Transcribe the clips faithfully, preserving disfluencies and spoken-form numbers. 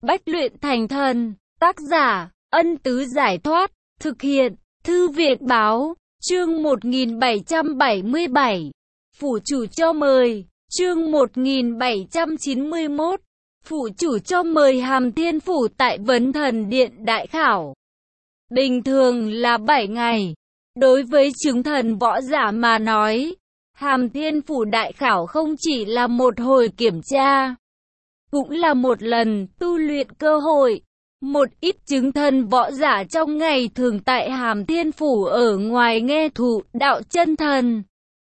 Bách luyện thành thần. Tác giả, Ân Tứ Giải Thoát. Thực hiện, Thư viện Báo. Chương một nghìn bảy trăm bảy mươi bảy. Phủ chủ cho mời. Chương một nghìn bảy trăm chín mươi mốt. Phủ chủ cho mời Hàm Thiên Phủ tại Vấn Thần Điện đại khảo. Bình thường là bảy ngày. Đối với chứng thần võ giả mà nói, Hàm Thiên Phủ đại khảo không chỉ là một hồi kiểm tra, cũng là một lần tu luyện cơ hội. Một ít chứng thần võ giả trong ngày thường tại Hàm Thiên Phủ ở ngoài nghe thụ đạo chân thần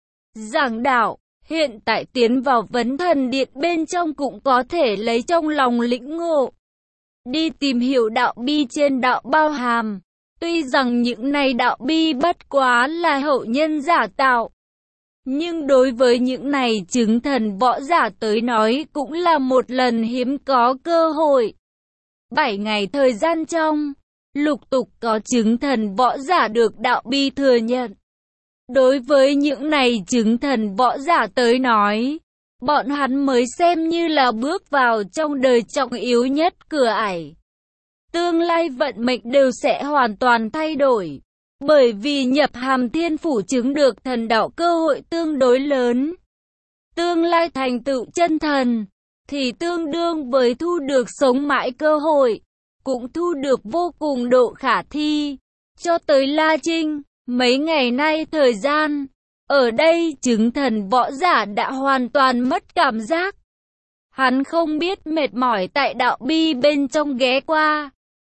giảng đạo, hiện tại tiến vào Vấn Thần Điện bên trong cũng có thể lấy trong lòng lĩnh ngộ, đi tìm hiểu đạo bi trên đạo bao hàm. Tuy rằng những này đạo bi bất quá là hậu nhân giả tạo, nhưng đối với những này chứng thần võ giả tới nói cũng là một lần hiếm có cơ hội. Bảy ngày thời gian trong, lục tục có chứng thần võ giả được đạo bi thừa nhận. Đối với những này chứng thần võ giả tới nói, bọn hắn mới xem như là bước vào trong đời trọng yếu nhất cửa ải. Tương lai vận mệnh đều sẽ hoàn toàn thay đổi, bởi vì nhập Hàm Thiên Phủ chứng được thần đạo cơ hội tương đối lớn. Tương lai thành tựu chân thần, thì tương đương với thu được sống mãi cơ hội, cũng thu được vô cùng độ khả thi. Cho tới La Trinh, mấy ngày nay thời gian, ở đây chứng thần võ giả đã hoàn toàn mất cảm giác. Hắn không biết mệt mỏi tại đạo bi bên trong ghé qua,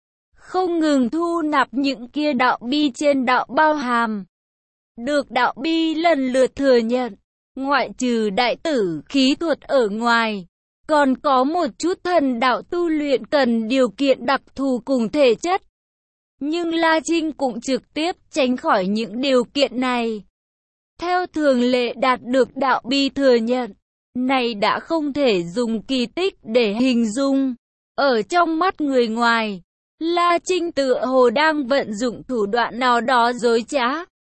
không ngừng thu nạp những kia đạo bi trên đạo bao hàm, được đạo bi lần lượt thừa nhận. Ngoại trừ đại tử khí thuật ở ngoài, còn có một chút thần đạo tu luyện cần điều kiện đặc thù cùng thể chất. Nhưng La Trinh cũng trực tiếp tránh khỏi những điều kiện này. Theo thường lệ đạt được đạo bi thừa nhận, này đã không thể dùng kỳ tích để hình dung. Ở trong mắt người ngoài, La Trinh tựa hồ đang vận dụng thủ đoạn nào đó dối trá.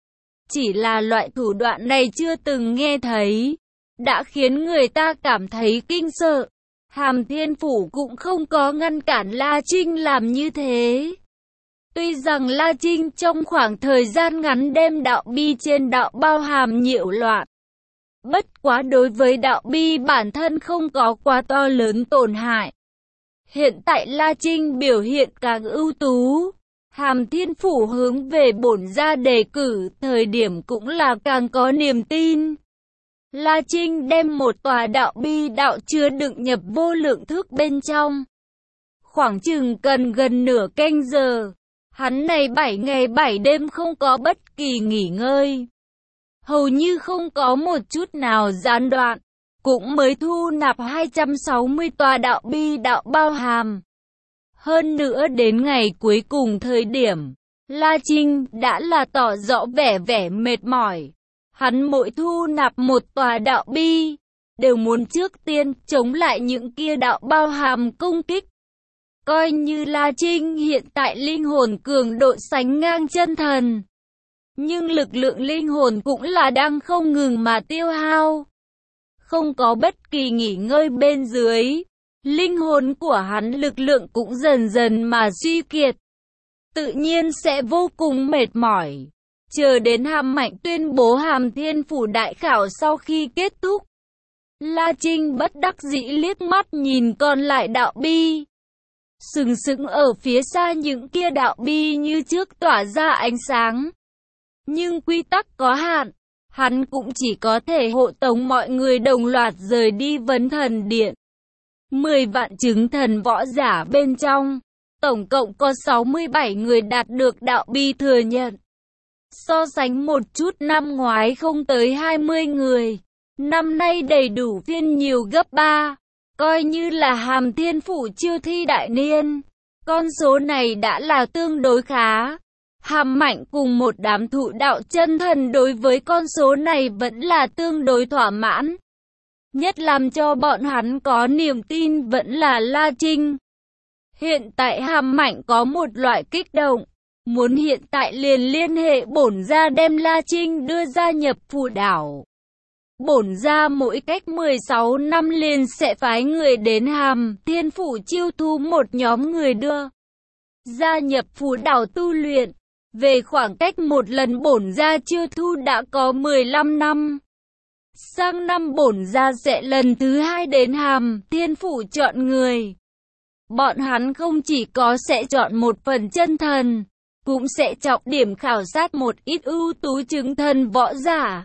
Chỉ là loại thủ đoạn này chưa từng nghe thấy, đã khiến người ta cảm thấy kinh sợ. Hàm Thiên Phủ cũng không có ngăn cản La Trinh làm như thế. Tuy rằng La Trinh trong khoảng thời gian ngắn đem đạo bi trên đạo bao hàm nhiễu loạn, bất quá đối với đạo bi bản thân không có quá to lớn tổn hại. Hiện tại La Trinh biểu hiện càng ưu tú, Hàm Thiên Phủ hướng về bổn gia đề cử thời điểm cũng là càng có niềm tin. La Trinh đem một tòa đạo bi đạo chứa đựng nhập vô lượng thước bên trong. Khoảng chừng cần gần nửa canh giờ, hắn này bảy ngày bảy đêm không có bất kỳ nghỉ ngơi, hầu như không có một chút nào gián đoạn, cũng mới thu nạp hai trăm sáu mươi tòa đạo bi đạo bao hàm. Hơn nữa đến ngày cuối cùng thời điểm, La Trinh đã là tỏ rõ vẻ vẻ mệt mỏi. Hắn mỗi thu nạp một tòa đạo bi, đều muốn trước tiên chống lại những kia đạo bao hàm công kích. Coi như La Trinh hiện tại linh hồn cường độ sánh ngang chân thần, nhưng lực lượng linh hồn cũng là đang không ngừng mà tiêu hao. Không có bất kỳ nghỉ ngơi bên dưới, linh hồn của hắn lực lượng cũng dần dần mà suy kiệt, tự nhiên sẽ vô cùng mệt mỏi. Chờ đến Hàm Mạnh tuyên bố Hàm Thiên Phủ đại khảo sau khi kết thúc, La Trinh bất đắc dĩ liếc mắt nhìn còn lại đạo bi. Sừng sững ở phía xa những kia đạo bi như trước tỏa ra ánh sáng. Nhưng quy tắc có hạn, hắn cũng chỉ có thể hộ tống mọi người đồng loạt rời đi Vấn Thần Điện. Mười vạn chứng thần võ giả bên trong, tổng cộng có sáu mươi bảy người đạt được đạo bi thừa nhận. So sánh một chút năm ngoái không tới hai mươi người, năm nay đầy đủ phiên nhiều gấp ba. Coi như là Hàm Thiên Phủ chiêu thi đại niên, con số này đã là tương đối khá. Hàm Mạnh cùng một đám thụ đạo chân thần đối với con số này vẫn là tương đối thỏa mãn. Nhất làm cho bọn hắn có niềm tin vẫn là La Trinh. Hiện tại Hàm Mạnh có một loại kích động, muốn hiện tại liền liên hệ bổn gia đem La Trinh đưa gia nhập phủ đảo. bổn gia mỗi cách mười sáu năm liền sẽ phái người đến Hàm Thiên Phủ chiêu thu một nhóm người đưa gia nhập phù đảo tu luyện. Về khoảng cách một lần bổn gia chiêu thu đã có mười lăm năm. Sang năm bổn gia sẽ lần thứ hai đến Hàm Thiên Phủ chọn người. Bọn hắn không chỉ có sẽ chọn một phần chân thần, cũng sẽ trọng điểm khảo sát một ít ưu tú chứng thần võ giả.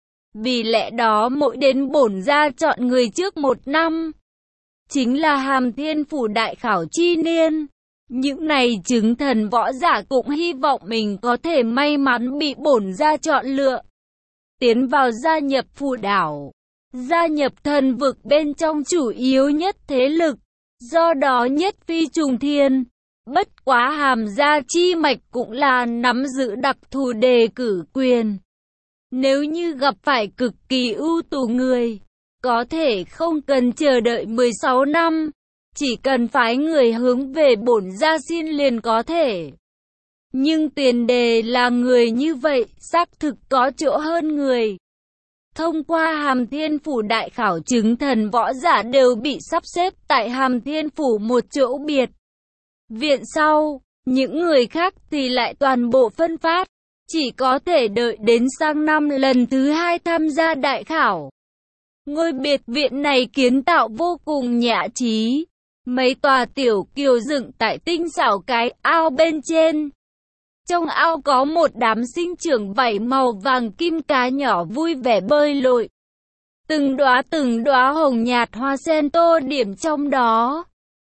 Vì lẽ đó mỗi đến bổn gia chọn người trước một năm, chính là Hàm Thiên Phủ đại khảo chi niên. Những này chứng thần võ giả cũng hy vọng mình có thể may mắn bị bổn gia chọn lựa, tiến vào gia nhập phù đảo, gia nhập thần vực bên trong chủ yếu nhất thế lực. Do đó nhất phi trùng thiên, bất quá Hàm gia chi mạch cũng là nắm giữ đặc thù đề cử quyền. Nếu như gặp phải cực kỳ ưu tú người, có thể không cần chờ đợi mười sáu năm, chỉ cần phái người hướng về bổn gia xin liền có thể. Nhưng tiền đề là người như vậy xác thực có chỗ hơn người. Thông qua Hàm Thiên Phủ đại khảo chứng thần võ giả đều bị sắp xếp tại Hàm Thiên Phủ một chỗ biệt viện sau, những người khác thì lại toàn bộ phân phát, chỉ có thể đợi đến sang năm lần thứ hai tham gia đại khảo. Ngôi biệt viện này kiến tạo vô cùng nhã trí, mấy tòa tiểu kiều dựng tại tinh xảo cái ao bên trên. Trong ao có một đám sinh trưởng vảy màu vàng kim cá nhỏ vui vẻ bơi lội. Từng đóa từng đóa hồng nhạt hoa sen tô điểm trong đó,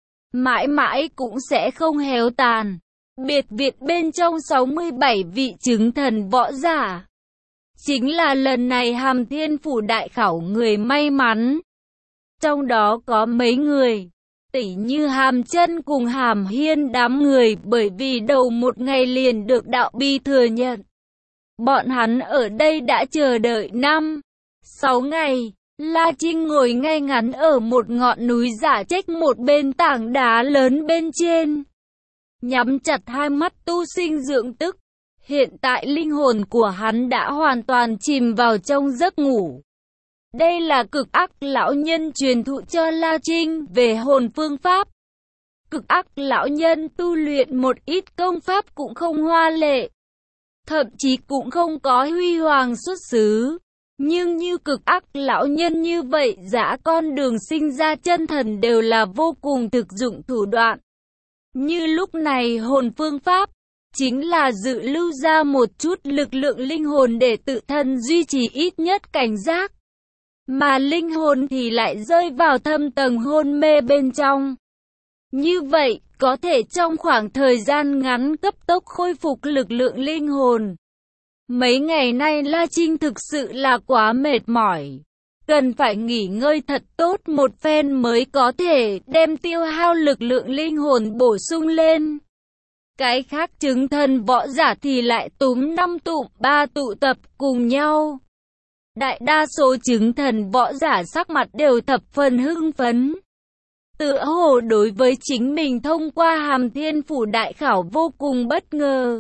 mãi mãi cũng sẽ không héo tàn. Biệt viện bên trong sáu mươi bảy vị chứng thần võ giả, chính là lần này Hàm Thiên Phủ đại khảo người may mắn. Trong đó có mấy người tỷ như Hàm Chân cùng Hàm Hiên đám người bởi vì đầu một ngày liền được đạo bi thừa nhận. Bọn hắn ở đây đã chờ đợi năm, sáu ngày. La Trinh ngồi ngay ngắn ở một ngọn núi giả trách một bên tảng đá lớn bên trên, nhắm chặt hai mắt tu sinh dưỡng tức. Hiện tại linh hồn của hắn đã hoàn toàn chìm vào trong giấc ngủ. Đây là Cực Ác lão nhân truyền thụ cho La Trinh về hồn phương pháp. Cực Ác lão nhân tu luyện một ít công pháp cũng không hoa lệ, thậm chí cũng không có huy hoàng xuất xứ. Nhưng như Cực Ác lão nhân như vậy, dã con đường sinh ra chân thần đều là vô cùng thực dụng thủ đoạn. Như lúc này hồn phương pháp chính là dự lưu ra một chút lực lượng linh hồn để tự thân duy trì ít nhất cảnh giác, mà linh hồn thì lại rơi vào thâm tầng hôn mê bên trong. Như vậy, có thể trong khoảng thời gian ngắn cấp tốc khôi phục lực lượng linh hồn. Mấy ngày nay La Trinh thực sự là quá mệt mỏi, cần phải nghỉ ngơi thật tốt một phen mới có thể đem tiêu hao lực lượng linh hồn bổ sung lên. Cái khác chứng thần võ giả thì lại túm năm tụm ba tụ tập cùng nhau. Đại đa số chứng thần võ giả sắc mặt đều thập phần hưng phấn, tựa hồ đối với chính mình thông qua Hàm Thiên Phủ đại khảo vô cùng bất ngờ,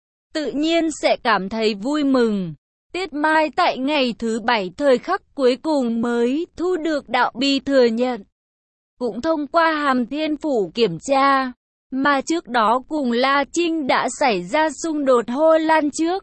tự nhiên sẽ cảm thấy vui mừng. Tiết Mai tại ngày thứ bảy thời khắc cuối cùng mới thu được đạo bi thừa nhận, cũng thông qua Hàm Thiên Phủ kiểm tra, mà trước đó cùng La Trinh đã xảy ra xung đột hô lan trước.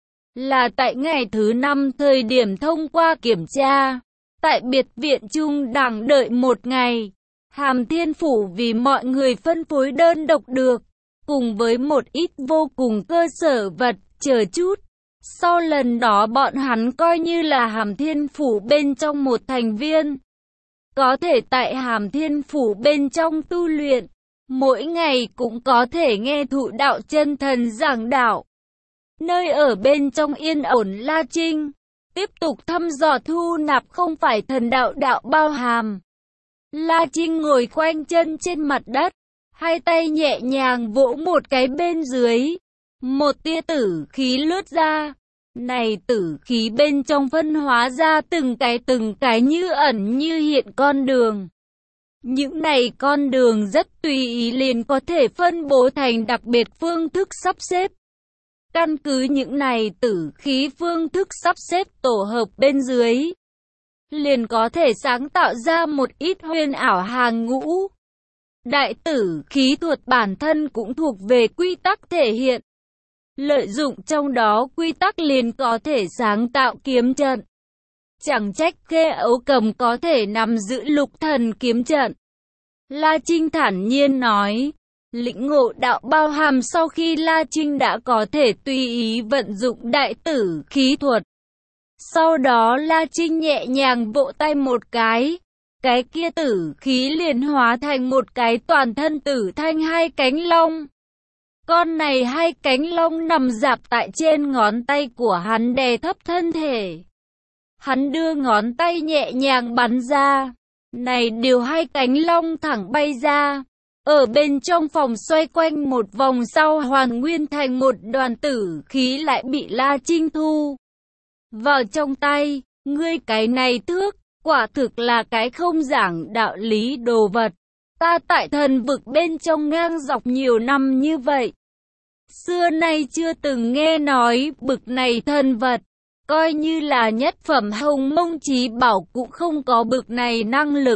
Là tại ngày thứ năm thời điểm thông qua kiểm tra, tại biệt viện trung đẳng đợi một ngày, Hàm Thiên Phủ vì mọi người phân phối đơn độc được, cùng với một ít vô cùng cơ sở vật, chờ chút. Sau lần đó bọn hắn coi như là Hàm Thiên Phủ bên trong một thành viên, có thể tại Hàm Thiên Phủ bên trong tu luyện, mỗi ngày cũng có thể nghe thụ đạo chân thần giảng đạo. Nơi ở bên trong yên ổn, La Trinh tiếp tục thăm dò thu nạp không phải thần đạo đạo bao hàm. La Trinh ngồi khoanh chân trên mặt đất, hai tay nhẹ nhàng vỗ một cái bên dưới, một tia tử khí lướt ra. Này tử khí bên trong phân hóa ra từng cái từng cái như ẩn như hiện con đường. Những này con đường rất tùy ý liền có thể phân bố thành đặc biệt phương thức sắp xếp. Căn cứ những này tử khí phương thức sắp xếp tổ hợp bên dưới, liền có thể sáng tạo ra một ít huyền ảo hàng ngũ. Đại tử khí thuật bản thân cũng thuộc về quy tắc thể hiện. Lợi dụng trong đó quy tắc liền có thể sáng tạo kiếm trận. Chẳng trách Khê Ấu Cầm có thể nắm giữ lục thần kiếm trận. La Trinh thản nhiên nói, lĩnh ngộ đạo bao hàm sau khi La Trinh đã có thể tùy ý vận dụng đại tử khí thuật. Sau đó La Trinh nhẹ nhàng vỗ tay một cái, cái kia tử khí liền hóa thành một cái toàn thân tử thanh hai cánh long. Con này hai cánh long nằm rạp tại trên ngón tay của hắn đè thấp thân thể. Hắn đưa ngón tay nhẹ nhàng bắn ra. Này điều hai cánh long thẳng bay ra. Ở bên trong phòng xoay quanh một vòng sau hoàn nguyên thành một đoàn tử khí lại bị La Trinh thu vào trong tay. Ngươi cái này thước, quả thực là cái không giảng đạo lý đồ vật. Ta tại thần vực bên trong ngang dọc nhiều năm như vậy, xưa nay chưa từng nghe nói bực này thần vật. Coi như là nhất phẩm Hồng Mông Chí Bảo cũng không có bực này năng lực.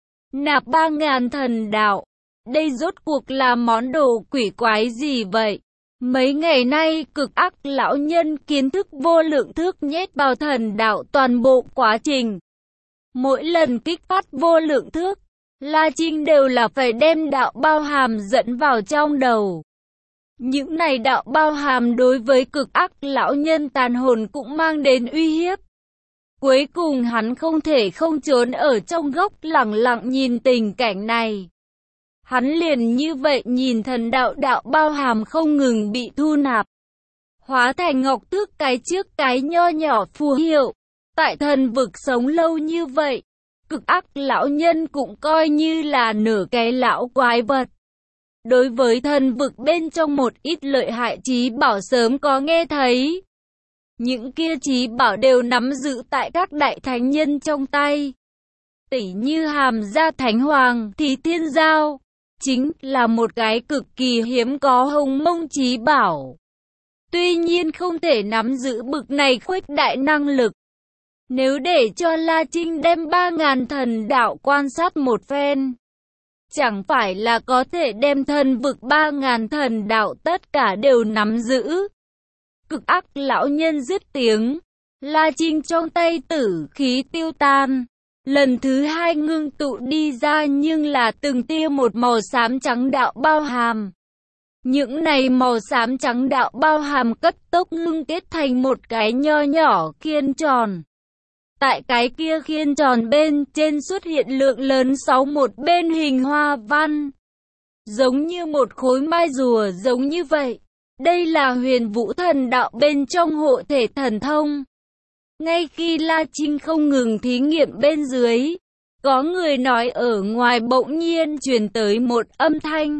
Nạp ba ngàn thần đạo. Đây rốt cuộc là món đồ quỷ quái gì vậy? Mấy ngày nay cực ác lão nhân kiến thức vô lượng thước nhét vào thần đạo toàn bộ quá trình. Mỗi lần kích phát vô lượng thước, La Trinh đều là phải đem đạo bao hàm dẫn vào trong đầu. Những này đạo bao hàm đối với cực ác lão nhân tàn hồn cũng mang đến uy hiếp. Cuối cùng hắn không thể không trốn ở trong góc lặng lặng nhìn tình cảnh này. Hắn liền như vậy nhìn thần đạo đạo bao hàm không ngừng bị thu nạp, hóa thành ngọc tước cái trước cái nho nhỏ phù hiệu. Tại thần vực sống lâu như vậy, cực ác lão nhân cũng coi như là nửa cái lão quái vật. Đối với thần vực bên trong một ít lợi hại chí bảo sớm có nghe thấy. Những kia chí bảo đều nắm giữ tại các đại thánh nhân trong tay. Tỉ như Hàm Gia Thánh Hoàng thì Thiên Giao, chính là một cái cực kỳ hiếm có Hồng Mông chí bảo. Tuy nhiên không thể nắm giữ bực này khuếch đại năng lực. Nếu để cho La Trinh đem ba ngàn thần đạo quan sát một phen, chẳng phải là có thể đem thần vực ba ngàn thần đạo tất cả đều nắm giữ. Cực ác lão nhân dứt tiếng, La Trinh trong tay tử khí tiêu tan. Lần thứ hai ngưng tụ đi ra nhưng là từng tia một màu xám trắng đạo bao hàm. Những này màu xám trắng đạo bao hàm cấp tốc ngưng kết thành một cái nho nhỏ khiên tròn. Tại cái kia khiên tròn bên trên xuất hiện lượng lớn sáu một bên hình hoa văn, giống như một khối mai rùa giống như vậy. Đây là huyền vũ thần đạo bên trong hộ thể thần thông. Ngay khi La Trinh không ngừng thí nghiệm bên dưới, có người nói ở ngoài bỗng nhiên truyền tới một âm thanh.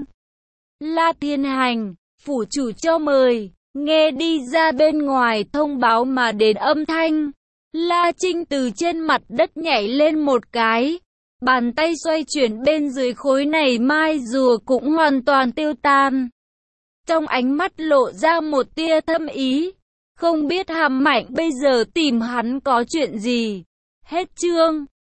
La Thiên Hành, phủ chủ cho mời. Nghe đi ra bên ngoài thông báo mà đến âm thanh, La Trinh từ trên mặt đất nhảy lên một cái. Bàn tay xoay chuyển bên dưới khối này mai rùa cũng hoàn toàn tiêu tan. Trong ánh mắt lộ ra một tia thâm ý. Không biết Hàm Mạnh bây giờ tìm hắn có chuyện gì. Hết chương.